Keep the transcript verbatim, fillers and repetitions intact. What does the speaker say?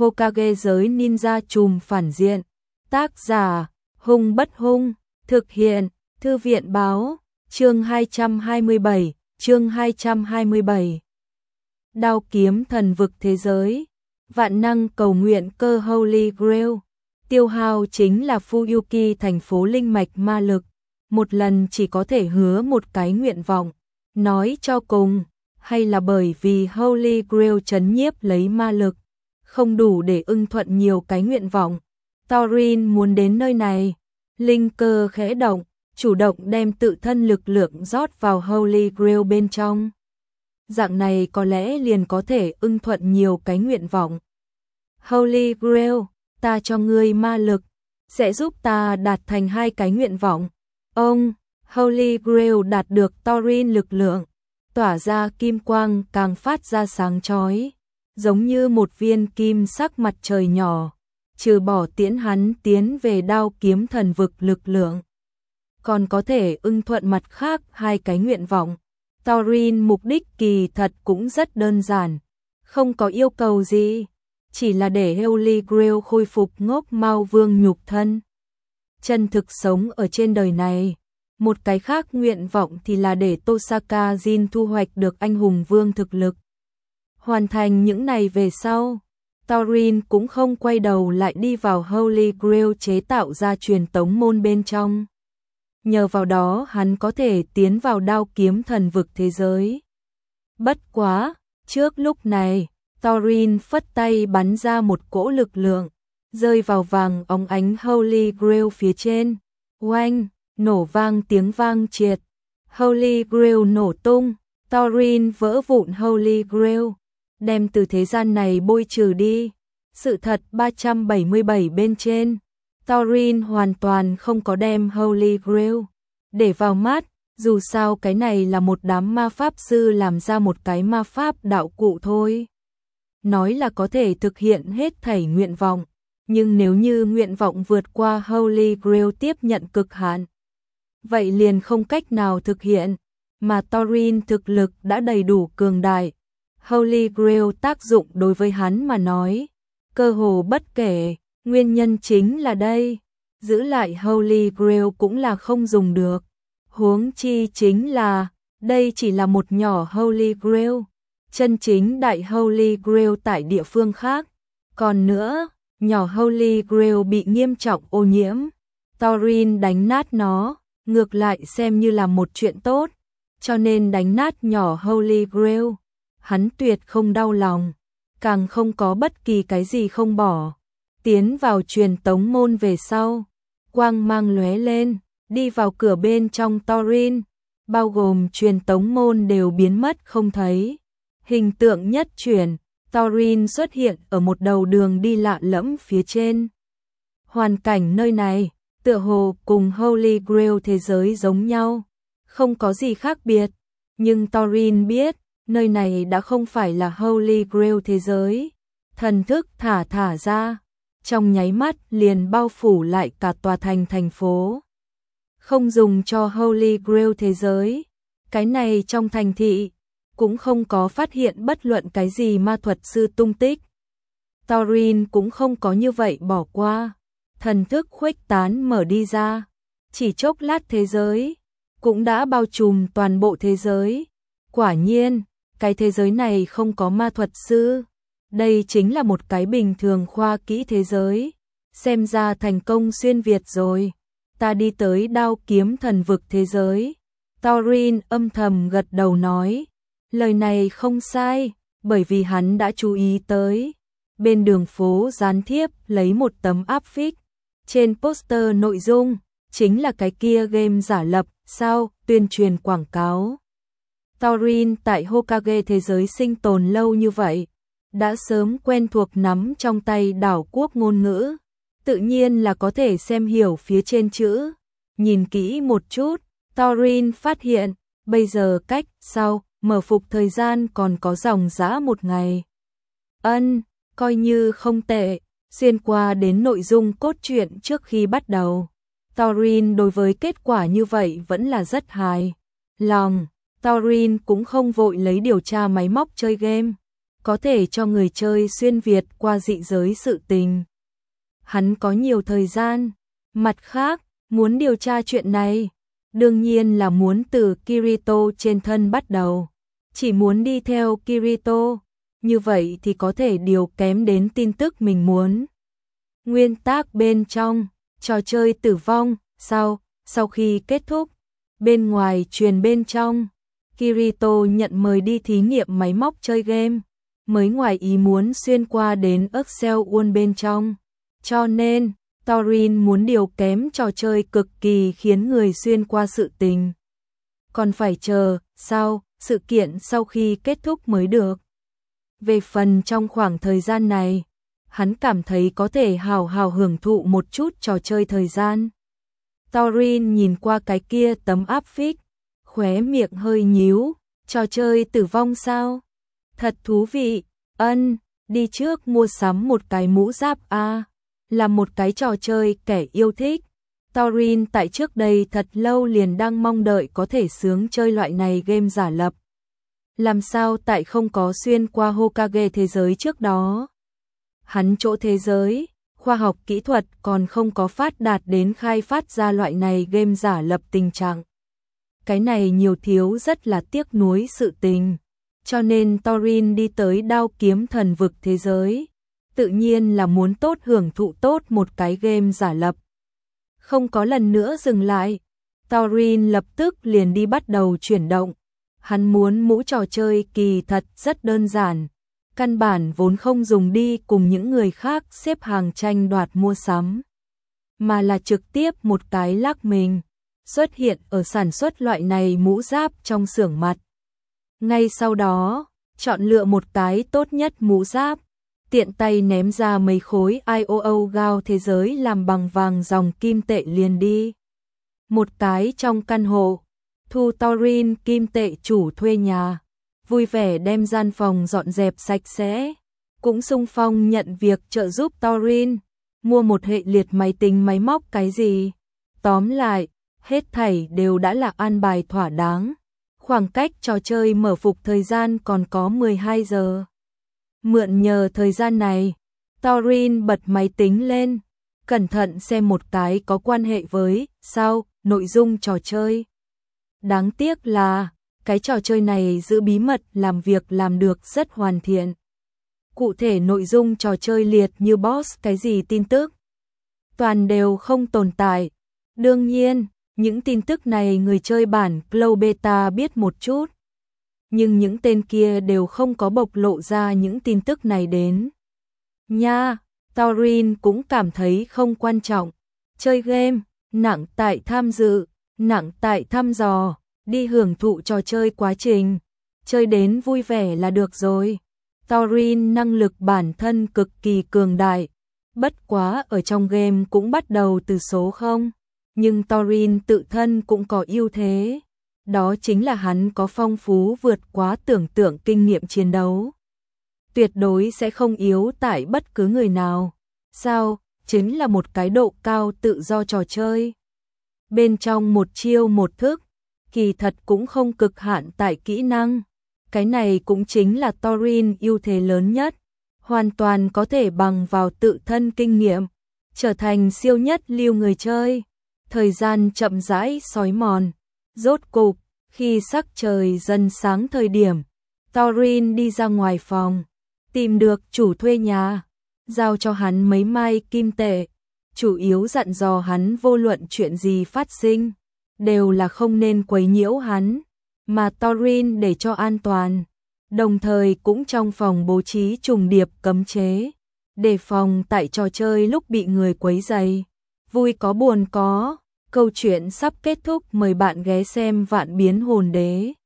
Hokage giới ninja trùm phản diện. Tác giả, Hung Bất Hung, thực hiện, Thư viện báo, chương hai trăm hai mươi bảy, chương hai trăm hai mươi bảy. Đao kiếm thần vực thế giới, vạn năng cầu nguyện cơ Holy Grail, tiêu hao chính là Fuyuki thành phố linh mạch ma lực, một lần chỉ có thể hứa một cái nguyện vọng, nói cho cùng, hay là bởi vì Holy Grail trấn nhiếp lấy ma lực, không đủ để ưng thuận nhiều cái nguyện vọng. Thorin muốn đến nơi này, linh cơ khẽ động, chủ động đem tự thân lực lượng rót vào Holy Grail bên trong. Dạng này có lẽ liền có thể ưng thuận nhiều cái nguyện vọng. Holy Grail, ta cho ngươi ma lực, sẽ giúp ta đạt thành hai cái nguyện vọng. Ông, Holy Grail đạt được Thorin lực lượng, tỏa ra kim quang càng phát ra sáng chói, giống như một viên kim sắc mặt trời nhỏ, trừ bỏ tiễn hắn tiến về đao kiếm thần vực lực lượng. Còn có thể ưng thuận mặt khác hai cái nguyện vọng. Thorin mục đích kỳ thật cũng rất đơn giản, không có yêu cầu gì, chỉ là để Holy Grail khôi phục ngốc Mao Vương nhục thân, chân thực sống ở trên đời này. Một cái khác nguyện vọng thì là để Tosaka Jin thu hoạch được anh hùng vương thực lực. Hoàn thành những này về sau, Thorin cũng không quay đầu lại đi vào Holy Grail chế tạo ra truyền tống môn bên trong. Nhờ vào đó hắn có thể tiến vào đao kiếm thần vực thế giới. Bất quá, trước lúc này, Thorin phất tay bắn ra một cỗ lực lượng, rơi vào vàng óng ánh Holy Grail phía trên. Oanh, nổ vang tiếng vang triệt. Holy Grail nổ tung, Thorin vỡ vụn Holy Grail, đem từ thế gian này bôi trừ đi. Sự thật ba trăm bảy mươi bảy bên trên, Thorin hoàn toàn không có đem Holy Grail để vào mắt, dù sao cái này là một đám ma pháp sư làm ra một cái ma pháp đạo cụ thôi. Nói là có thể thực hiện hết thảy nguyện vọng, nhưng nếu như nguyện vọng vượt qua Holy Grail tiếp nhận cực hạn, vậy liền không cách nào thực hiện, mà Thorin thực lực đã đầy đủ cường đại. Holy Grail tác dụng đối với hắn mà nói, cơ hồ bất kể, nguyên nhân chính là đây, giữ lại Holy Grail cũng là không dùng được. Huống chi chính là, đây chỉ là một nhỏ Holy Grail, chân chính đại Holy Grail tại địa phương khác. Còn nữa, nhỏ Holy Grail bị nghiêm trọng ô nhiễm, Thorin đánh nát nó, ngược lại xem như là một chuyện tốt, cho nên đánh nát nhỏ Holy Grail, hắn tuyệt không đau lòng, càng không có bất kỳ cái gì không bỏ. Tiến vào truyền tống môn về sau, quang mang lóe lên, đi vào cửa bên trong Thorin, bao gồm truyền tống môn đều biến mất không thấy. Hình tượng nhất chuyển, Thorin xuất hiện ở một đầu đường đi lạ lẫm phía trên. Hoàn cảnh nơi này, tựa hồ cùng Holy Grail thế giới giống nhau, không có gì khác biệt, nhưng Thorin biết, nơi này đã không phải là Holy Grail thế giới. Thần thức thả thả ra, trong nháy mắt liền bao phủ lại cả tòa thành thành phố. Không dùng cho Holy Grail thế giới, cái này trong thành thị, cũng không có phát hiện bất luận cái gì ma thuật sư tung tích. Thorin cũng không có như vậy bỏ qua, thần thức khuếch tán mở đi ra, chỉ chốc lát thế giới, cũng đã bao trùm toàn bộ thế giới. Quả nhiên, cái thế giới này không có ma thuật sư. Đây chính là một cái bình thường khoa kỹ thế giới. Xem ra thành công xuyên Việt rồi. Ta đi tới đao kiếm thần vực thế giới. Thorin âm thầm gật đầu nói. Lời này không sai, bởi vì hắn đã chú ý tới. Bên đường phố gián thiếp lấy một tấm áp phích. Trên poster nội dung, chính là cái kia game giả lập, sao, tuyên truyền quảng cáo. Thorin tại Hokage thế giới sinh tồn lâu như vậy, đã sớm quen thuộc nắm trong tay đảo quốc ngôn ngữ, tự nhiên là có thể xem hiểu phía trên chữ. Nhìn kỹ một chút, Thorin phát hiện, bây giờ cách sau, mở phục thời gian còn có dòng dã một ngày. Ân, coi như không tệ, xuyên qua đến nội dung cốt truyện trước khi bắt đầu. Thorin đối với kết quả như vậy vẫn là rất hài lòng. Thorin cũng không vội lấy điều tra máy móc chơi game, có thể cho người chơi xuyên Việt qua dị giới sự tình. Hắn có nhiều thời gian. Mặt khác, muốn điều tra chuyện này, đương nhiên là muốn từ Kirito trên thân bắt đầu. Chỉ muốn đi theo Kirito, như vậy thì có thể điều kém đến tin tức mình muốn. Nguyên tắc bên trong, trò chơi tử vong, sau, sau khi kết thúc, bên ngoài truyền bên trong, Kirito nhận mời đi thí nghiệm máy móc chơi game, mới ngoài ý muốn xuyên qua đến Excel World bên trong. Cho nên, Thorin muốn điều kém trò chơi cực kỳ khiến người xuyên qua sự tình. Còn phải chờ, sau, sự kiện sau khi kết thúc mới được. Về phần trong khoảng thời gian này, hắn cảm thấy có thể hào hào hưởng thụ một chút trò chơi thời gian. Thorin nhìn qua cái kia tấm áp phích, khóe miệng hơi nhíu, trò chơi tử vong sao? Thật thú vị, ân, đi trước mua sắm một cái mũ giáp a, là một cái trò chơi kẻ yêu thích. Thorin tại trước đây thật lâu liền đang mong đợi có thể sướng chơi loại này game giả lập. Làm sao tại không có xuyên qua Hokage thế giới trước đó? Hắn chỗ thế giới, khoa học kỹ thuật còn không có phát đạt đến khai phát ra loại này game giả lập tình trạng. Cái này nhiều thiếu rất là tiếc nuối sự tình. Cho nên Thorin đi tới đao kiếm thần vực thế giới, tự nhiên là muốn tốt hưởng thụ tốt một cái game giả lập. Không có lần nữa dừng lại, Thorin lập tức liền đi bắt đầu chuyển động. Hắn muốn mũ trò chơi kỳ thật rất đơn giản, căn bản vốn không dùng đi cùng những người khác xếp hàng tranh đoạt mua sắm, mà là trực tiếp một cái lắc mình, xuất hiện ở sản xuất loại này mũ giáp trong xưởng mặt. Ngay sau đó, chọn lựa một cái tốt nhất mũ giáp, tiện tay ném ra mấy khối i o o gao thế giới làm bằng vàng dòng kim tệ liền đi. Một cái trong căn hộ, thu Thorin kim tệ chủ thuê nhà, vui vẻ đem gian phòng dọn dẹp sạch sẽ, cũng xung phong nhận việc trợ giúp Thorin, mua một hệ liệt máy tính máy móc cái gì. Tóm lại, hết thảy đều đã là an bài thỏa đáng. Khoảng cách trò chơi mở phục thời gian còn có mười hai giờ. Mượn nhờ thời gian này, Thorin bật máy tính lên, cẩn thận xem một cái có quan hệ với, sao, nội dung trò chơi. Đáng tiếc là, cái trò chơi này giữ bí mật làm việc làm được rất hoàn thiện. Cụ thể nội dung trò chơi liệt như boss cái gì tin tức, toàn đều không tồn tại. Đương nhiên, những tin tức này người chơi bản Cloud Beta biết một chút, nhưng những tên kia đều không có bộc lộ ra những tin tức này đến. Nha, Thorin cũng cảm thấy không quan trọng. Chơi game, nặng tại tham dự, nặng tại thăm dò, đi hưởng thụ trò chơi quá trình, chơi đến vui vẻ là được rồi. Thorin năng lực bản thân cực kỳ cường đại, bất quá ở trong game cũng bắt đầu từ số không, nhưng Thorin tự thân cũng có ưu thế. Đó chính là hắn có phong phú vượt quá tưởng tượng kinh nghiệm chiến đấu. Tuyệt đối sẽ không yếu tại bất cứ người nào. Sao? Chính là một cái độ cao tự do trò chơi. Bên trong một chiêu một thức, kỳ thật cũng không cực hạn tại kỹ năng. Cái này cũng chính là Thorin ưu thế lớn nhất. Hoàn toàn có thể bằng vào tự thân kinh nghiệm, trở thành siêu nhất lưu người chơi. Thời gian chậm rãi xói mòn. Rốt cục, khi sắc trời dần sáng thời điểm, Thorin đi ra ngoài phòng, tìm được chủ thuê nhà, giao cho hắn mấy mai kim tệ, chủ yếu dặn dò hắn vô luận chuyện gì phát sinh, đều là không nên quấy nhiễu hắn, mà Thorin để cho an toàn, đồng thời cũng trong phòng bố trí trùng điệp cấm chế, đề phòng tại trò chơi lúc bị người quấy rầy. Vui có buồn có. Câu chuyện sắp kết thúc, mời bạn ghé xem Vạn Biến Hồn Đế.